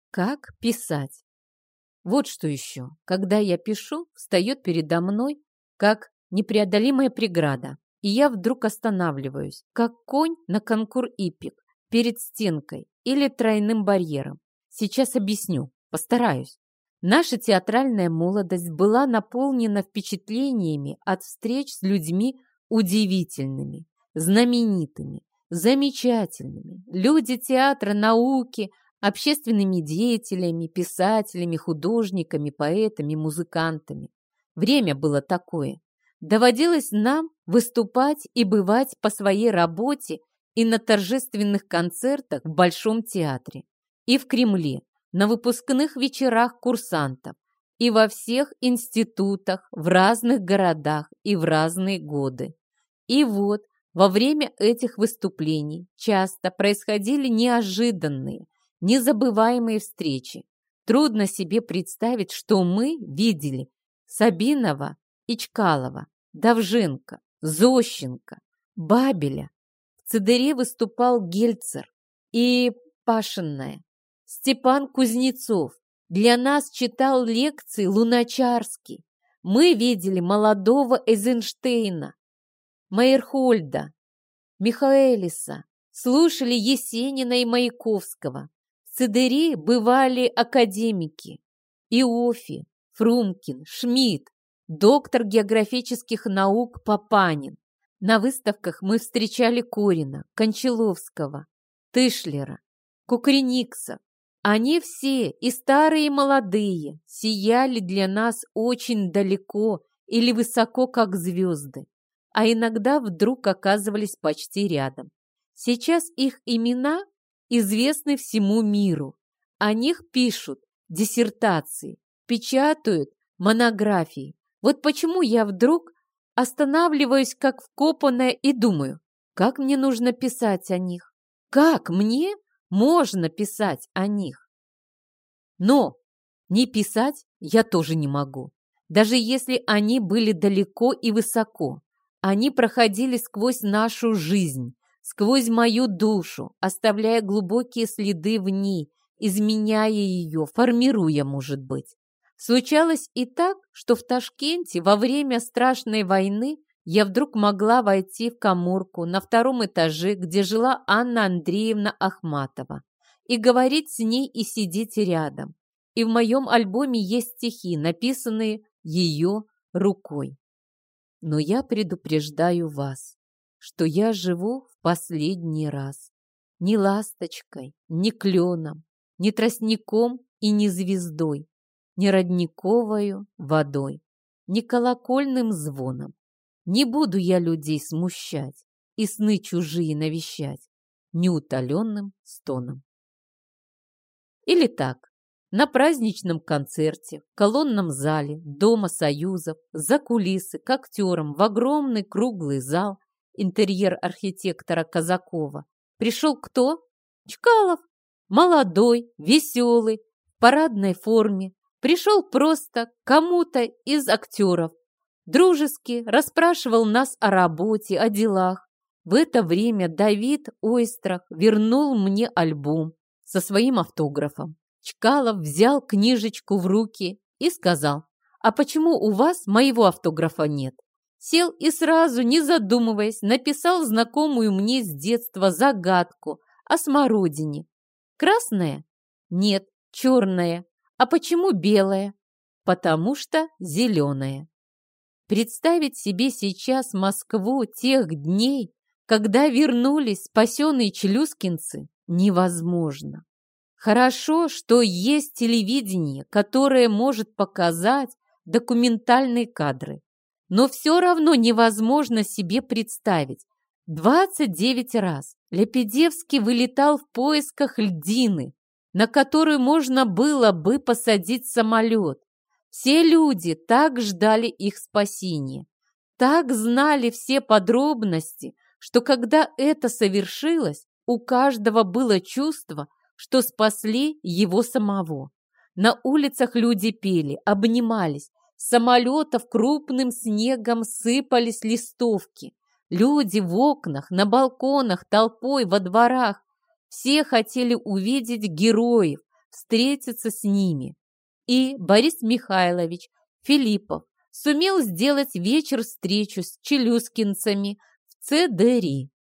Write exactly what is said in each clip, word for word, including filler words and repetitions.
Как писать? Вот что еще. Когда я пишу, встает передо мной как непреодолимая преграда, и я вдруг останавливаюсь, как конь на конкур-иппик, перед стенкой или тройным барьером. Сейчас объясню, постараюсь. Наша театральная молодость была наполнена впечатлениями от встреч с людьми удивительными, знаменитыми, замечательными. Люди театра, науки, общественными деятелями, писателями, художниками, поэтами, музыкантами. Время было такое. Доводилось нам выступать и бывать по своей работе и на торжественных концертах в Большом театре, и в Кремле, на выпускных вечерах курсантов, и во всех институтах, в разных городах и в разные годы. И вот во время этих выступлений часто происходили неожиданные, незабываемые встречи. Трудно себе представить, что мы видели Сабинова и Чкалова, Довженко, Зощенко, Бабеля. В ЦДРе выступал Гельцер и Пашинная. Степан Кузнецов для нас читал лекции Луначарский. Мы видели молодого Эйзенштейна, Мейерхольда, Михаэлиса, слушали Есенина и Маяковского. В ЦДРе бывали академики Иоффе, Фрумкин, Шмидт, доктор географических наук Папанин. На выставках мы встречали Корина, Кончаловского, Тышлера, Кукрыниксов. Они все, и старые, и молодые, сияли для нас очень далеко или высоко, как звезды, а иногда вдруг оказывались почти рядом. Сейчас их имена известны всему миру. О них пишут диссертации, печатают монографии. Вот почему я вдруг останавливаюсь как вкопанная и думаю, как мне нужно писать о них? Как мне можно писать о них? Но не писать я тоже не могу. Даже если они были далеко и высоко, они проходили сквозь нашу жизнь, сквозь мою душу, оставляя глубокие следы в ней, изменяя ее, формируя, может быть. Случалось и так, что в Ташкенте во время страшной войны я вдруг могла войти в каморку на втором этаже, где жила Анна Андреевна Ахматова, и говорить с ней и сидеть рядом. И в моем альбоме есть стихи, написанные ее рукой. Но я предупреждаю вас, что я живу в последний раз. Ни ласточкой, ни кленом, ни тростником и ни звездой, ни родниковою водой, ни колокольным звоном. Не буду я людей смущать и сны чужие навещать неутоленным стоном. Или так. На праздничном концерте, в колонном зале Дома Союзов, за кулисы, к актерам в огромный круглый зал, интерьер архитектора Казакова, пришел кто? Чкалов, молодой, веселый, в парадной форме, пришел просто к кому-то из актеров, дружески расспрашивал нас о работе, о делах. В это время Давид Ойстрах вернул мне альбом со своим автографом. Чкалов взял книжечку в руки и сказал: «А почему у вас моего автографа нет?» Сел и сразу, не задумываясь, написал знакомую мне с детства загадку о смородине. «Красная?» «Нет, черная». «А почему белая?» «Потому что зеленая». Представить себе сейчас Москву тех дней, когда вернулись спасенные челюскинцы, невозможно. Хорошо, что есть телевидение, которое может показать документальные кадры. Но все равно невозможно себе представить. двадцать девять раз Лепедевский вылетал в поисках льдины, на которую можно было бы посадить самолет. Все люди так ждали их спасения, так знали все подробности, что когда это совершилось, у каждого было чувство, что спасли его самого. На улицах люди пели, обнимались, с самолетов крупным снегом сыпались листовки. Люди в окнах, на балконах, толпой, во дворах. Все хотели увидеть героев, встретиться с ними. И Борис Михайлович Филиппов сумел сделать вечер-встречу с челюскинцами в ЦДРИ.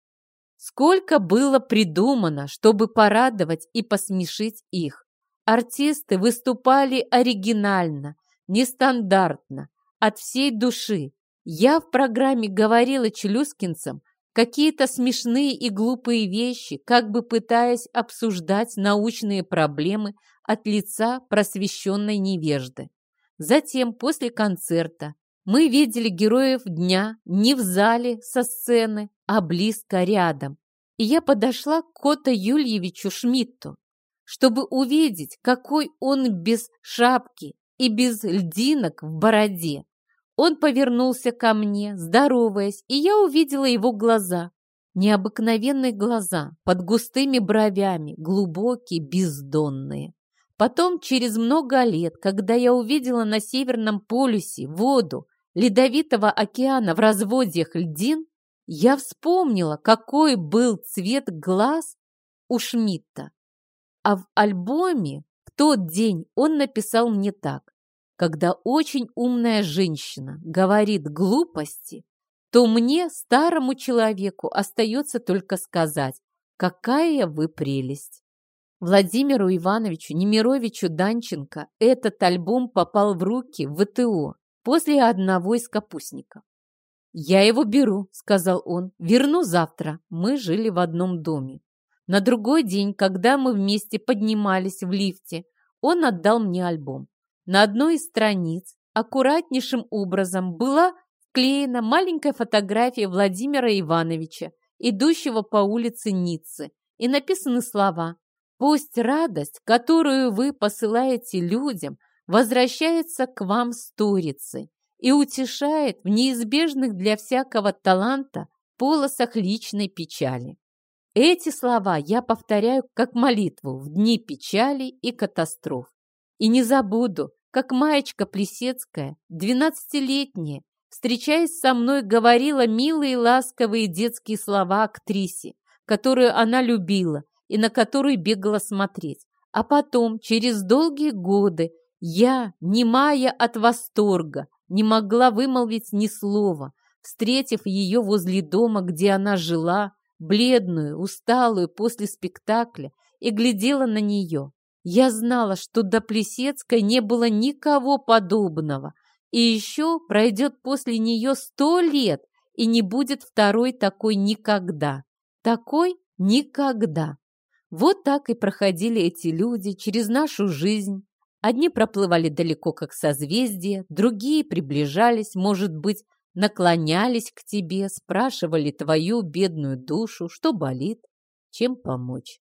Сколько было придумано, чтобы порадовать и посмешить их. Артисты выступали оригинально, нестандартно, от всей души. Я в программе говорила челюскинцам какие-то смешные и глупые вещи, как бы пытаясь обсуждать научные проблемы от лица просвещенной невежды. Затем, после концерта, мы видели героев дня не в зале со сцены, а близко рядом. И я подошла к Котто Юльевичу Шмидту, чтобы увидеть, какой он без шапки и без льдинок в бороде. Он повернулся ко мне, здороваясь, и я увидела его глаза. Необыкновенные глаза, под густыми бровями, глубокие, бездонные. Потом, через много лет, когда я увидела на Северном полюсе воду Ледовитого океана в разводьях льдин, я вспомнила, какой был цвет глаз у Шмидта. А в альбоме в тот день он написал мне так: когда очень умная женщина говорит глупости, то мне, старому человеку, остается только сказать: какая вы прелесть. Владимиру Ивановичу Немировичу Данченко этот альбом попал в руки в ВТО после одного из капустников. «Я его беру», — сказал он, — «верну завтра». Мы жили в одном доме. На другой день, когда мы вместе поднимались в лифте, он отдал мне альбом. На одной из страниц аккуратнейшим образом была вклеена маленькая фотография Владимира Ивановича, идущего по улице Ниццы, и написаны слова: «Пусть радость, которую вы посылаете людям, возвращается к вам сторицей и утешает в неизбежных для всякого таланта полосах личной печали». Эти слова я повторяю как молитву в дни печали и катастроф. И не забуду, как Маечка Плесецкая, двенадцатилетняя, встречаясь со мной, говорила милые ласковые детские слова актрисе, которую она любила и на которую бегала смотреть. А потом, через долгие годы, я, немая от восторга, не могла вымолвить ни слова, встретив ее возле дома, где она жила, бледную, усталую после спектакля, и глядела на нее. Я знала, что до Плесецкой не было никого подобного, и еще пройдет после нее сто лет, и не будет второй такой никогда. Такой никогда. Вот так и проходили эти люди через нашу жизнь. Одни проплывали далеко, как созвездия, другие приближались, может быть, наклонялись к тебе, спрашивали твою бедную душу, что болит, чем помочь.